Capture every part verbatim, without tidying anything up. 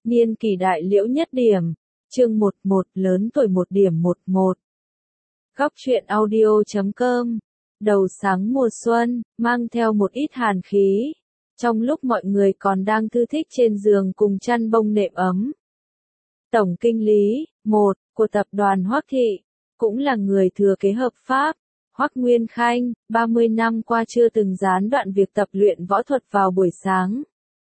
Niên kỷ đại liễu nhất điểm. Chương một một lớn tuổi một điểm một một. Góc truyện audio chấm com. Đầu sáng mùa xuân, mang theo một ít hàn khí. Trong lúc mọi người còn đang thư thích trên giường cùng chăn bông nệm ấm. Tổng kinh lý, một, của tập đoàn Hoắc Thị, cũng là người thừa kế hợp pháp. Hoắc Nguyên Khanh, ba mươi năm qua chưa từng gián đoạn việc tập luyện võ thuật vào buổi sáng.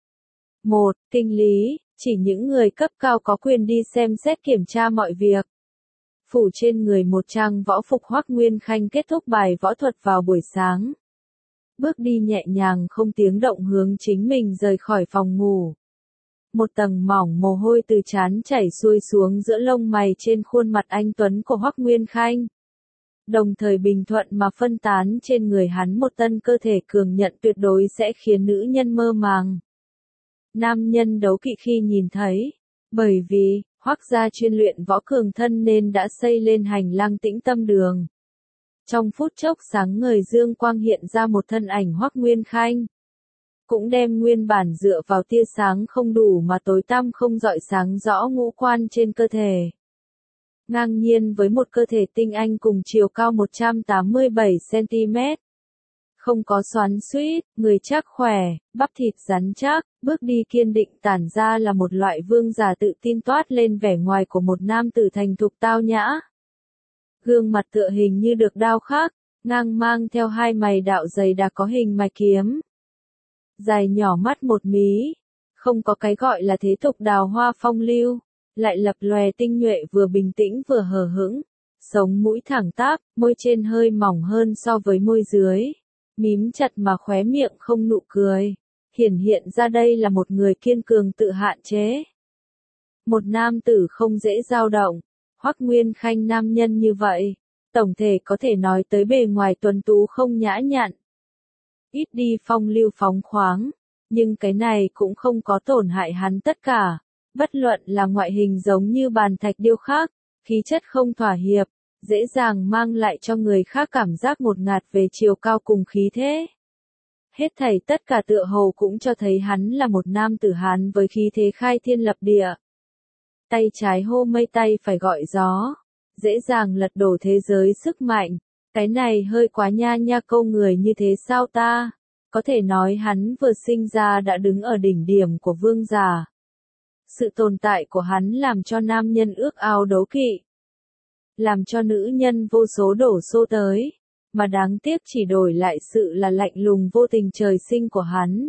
một. Kinh lý, chỉ những người cấp cao có quyền đi xem xét kiểm tra mọi việc. Phủ trên người một trang võ phục Hoắc Nguyên Khanh kết thúc bài võ thuật vào buổi sáng. Bước đi nhẹ nhàng không tiếng động hướng chính mình rời khỏi phòng ngủ. Một tầng mỏng mồ hôi từ trán chảy xuôi xuống giữa lông mày trên khuôn mặt anh tuấn của Hoắc Nguyên Khanh. Đồng thời bình thuận mà phân tán trên người hắn một tân cơ thể cường nhận tuyệt đối sẽ khiến nữ nhân mơ màng. Nam nhân đấu kỵ khi nhìn thấy, bởi vì, Hoắc gia chuyên luyện võ cường thân nên đã xây lên hành lang tĩnh tâm đường. Trong phút chốc sáng ngời dương quang hiện ra một thân ảnh Hoắc Nguyên Khanh. Cũng đem nguyên bản dựa vào tia sáng không đủ mà tối tăm không rọi sáng rõ ngũ quan trên cơ thể. Ngang nhiên với một cơ thể tinh anh cùng chiều cao một trăm tám mươi bảy xăng ti mét. Không có xoắn xuýt, người chắc khỏe, bắp thịt rắn chắc, bước đi kiên định tản ra là một loại vương giả tự tin toát lên vẻ ngoài của một nam tử thành thục tao nhã. Gương mặt tựa hình như được đao khắc, ngang mang theo hai mày đạo dày đặc có hình mạch kiếm. Dài nhỏ mắt một mí, không có cái gọi là thế tục đào hoa phong lưu, lại lập lòe tinh nhuệ vừa bình tĩnh vừa hờ hững, sống mũi thẳng tắp, môi trên hơi mỏng hơn so với môi dưới. Mím chặt mà khóe miệng không nụ cười, hiển hiện ra đây là một người kiên cường tự hạn chế. Một nam tử không dễ dao động, Hoắc Nguyên Khanh nam nhân như vậy, tổng thể có thể nói tới bề ngoài tuấn tú không nhã nhặn. Ít đi phong lưu phóng khoáng, nhưng cái này cũng không có tổn hại hắn tất cả, bất luận là ngoại hình giống như bàn thạch điêu khắc, khí chất không thỏa hiệp. Dễ dàng mang lại cho người khác cảm giác ngột ngạt về chiều cao cùng khí thế. Hết thảy tất cả tựa hồ cũng cho thấy hắn là một nam tử Hán với khí thế khai thiên lập địa. Tay trái hô mây tay phải gọi gió, dễ dàng lật đổ thế giới sức mạnh. Cái này hơi quá nha nha câu người như thế sao ta? Có thể nói hắn vừa sinh ra đã đứng ở đỉnh điểm của vương giả. Sự tồn tại của hắn làm cho nam nhân ước ao đấu kỵ. Làm cho nữ nhân vô số đổ xô tới, mà đáng tiếc chỉ đổi lại sự là lạnh lùng vô tình trời sinh của hắn.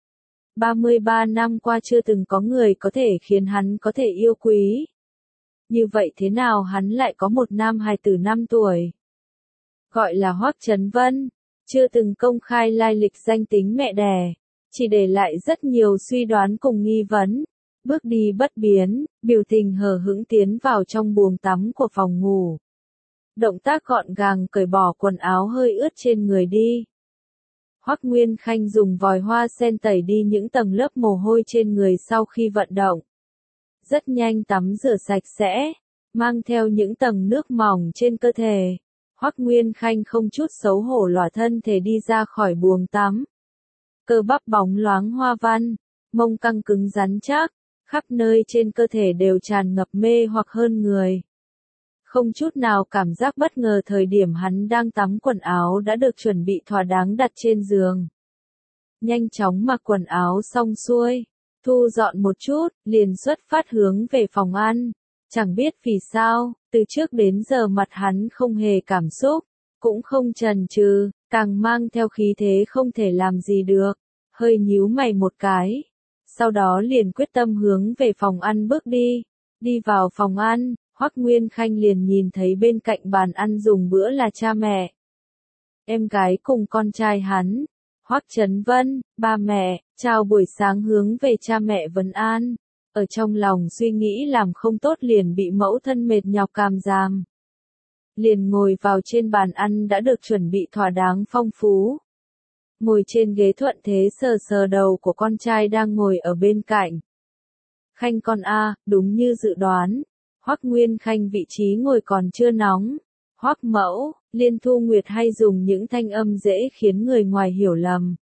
ba mươi ba năm qua chưa từng có người có thể khiến hắn có thể yêu quý. Như vậy thế nào hắn lại có một nam hài tử năm tuổi? Gọi là Hoắc Chấn Vân, chưa từng công khai lai lịch danh tính mẹ đẻ, chỉ để lại rất nhiều suy đoán cùng nghi vấn. Bước đi bất biến, biểu tình hờ hững tiến vào trong buồng tắm của phòng ngủ. Động tác gọn gàng cởi bỏ quần áo hơi ướt trên người đi. Hoắc Nguyên Khanh dùng vòi hoa sen tẩy đi những tầng lớp mồ hôi trên người sau khi vận động. Rất nhanh tắm rửa sạch sẽ, mang theo những tầng nước mỏng trên cơ thể. Hoắc Nguyên Khanh không chút xấu hổ lòa thân thể đi ra khỏi buồng tắm. Cơ bắp bóng loáng hoa văn, mông căng cứng rắn chắc. Khắp nơi trên cơ thể đều tràn ngập mê hoặc hơn người. Không chút nào cảm giác bất ngờ thời điểm hắn đang tắm quần áo đã được chuẩn bị thỏa đáng đặt trên giường. Nhanh chóng mặc quần áo xong xuôi, thu dọn một chút, liền xuất phát hướng về phòng ăn. Chẳng biết vì sao, từ trước đến giờ mặt hắn không hề cảm xúc, cũng không chần chừ, càng mang theo khí thế không thể làm gì được, hơi nhíu mày một cái. Sau đó liền quyết tâm hướng về phòng ăn bước đi. Đi vào phòng ăn, Hoắc Nguyên Khanh liền nhìn thấy bên cạnh bàn ăn dùng bữa là cha mẹ. Em gái cùng con trai hắn. Hoắc Chấn Vân, ba mẹ, chào buổi sáng hướng về cha mẹ vấn an. Ở trong lòng suy nghĩ làm không tốt liền bị mẫu thân mệt nhọc càm giàm. Liền ngồi vào trên bàn ăn đã được chuẩn bị thỏa đáng phong phú. Ngồi trên ghế thuận thế sờ sờ đầu của con trai đang ngồi ở bên cạnh. Khanh con a, đúng như dự đoán. Hoắc Nguyên Khanh vị trí ngồi còn chưa nóng. Hoắc mẫu, Liên Thu Nguyệt hay dùng những thanh âm dễ khiến người ngoài hiểu lầm.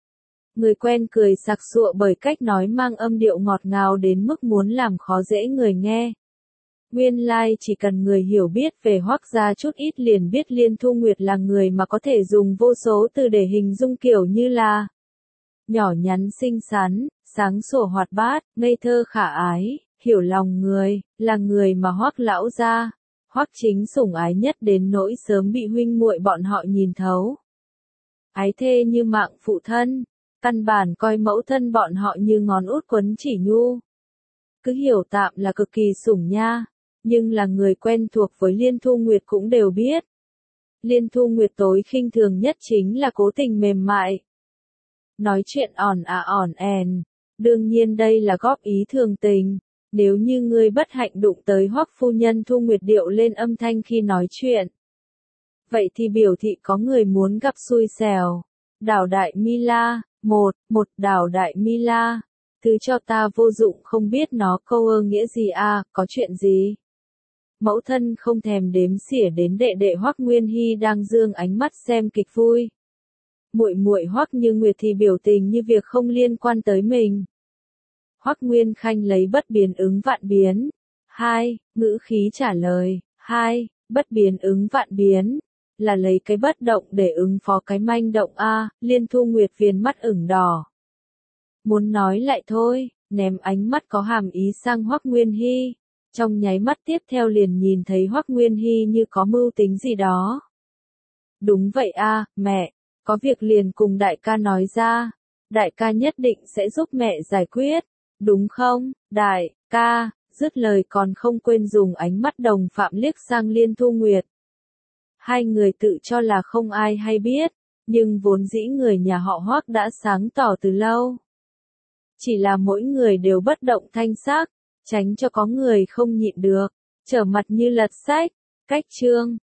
Người quen cười sặc sụa bởi cách nói mang âm điệu ngọt ngào đến mức muốn làm khó dễ người nghe. Nguyên lai like chỉ cần người hiểu biết về Hoắc gia chút ít liền biết Liên Thu Nguyệt là người mà có thể dùng vô số từ để hình dung kiểu như là nhỏ nhắn xinh xắn, sáng sủa hoạt bát, ngây thơ khả ái, hiểu lòng người, là người mà Hoắc lão gia, Hoắc Chính sủng ái nhất đến nỗi sớm bị huynh muội bọn họ nhìn thấu. Ái thê như mạng phụ thân, căn bản coi mẫu thân bọn họ như ngón út quấn chỉ nhu. Cứ hiểu tạm là cực kỳ sủng nha, nhưng là người quen thuộc với Liên Thu Nguyệt cũng đều biết. Liên Thu Nguyệt tối khinh thường nhất chính là cố tình mềm mại. Nói chuyện ỏn à ỏn èn, đương nhiên đây là góp ý thường tình, nếu như ngươi bất hạnh đụng tới Hoắc phu nhân Thu Nguyệt điệu lên âm thanh khi nói chuyện. Vậy thì biểu thị có người muốn gặp xui xẻo. Đào Đại Mi La, một, một Đào Đại Mi La, thứ cho ta vô dụng không biết nó câu ơ nghĩa gì à, có chuyện gì? Mẫu thân không thèm đếm xỉa đến đệ đệ Hoắc Nguyên Hy đang dương ánh mắt xem kịch vui. Muội muội Hoắc Như Nguyệt thì biểu tình như việc không liên quan tới mình. Hoắc Nguyên Khanh lấy bất biến ứng vạn biến. Hai, ngữ khí trả lời. Hai, bất biến ứng vạn biến. Là lấy cái bất động để ứng phó cái manh động a. Liên Thu Nguyệt viền mắt ửng đỏ. Muốn nói lại thôi, ném ánh mắt có hàm ý sang Hoắc Nguyên Hy. Trong nháy mắt tiếp theo liền nhìn thấy Hoắc Nguyên Hy như có mưu tính gì đó. Đúng vậy a, mẹ, có việc liền cùng đại ca nói ra. Đại ca nhất định sẽ giúp mẹ giải quyết, đúng không, đại ca, dứt lời còn không quên dùng ánh mắt đồng phạm liếc sang Liên Thu Nguyệt. Hai người tự cho là không ai hay biết, nhưng vốn dĩ người nhà họ Hoắc đã sáng tỏ từ lâu. Chỉ là mỗi người đều bất động thanh sắc, tránh cho có người không nhịn được, trở mặt như lật sách. Cách chương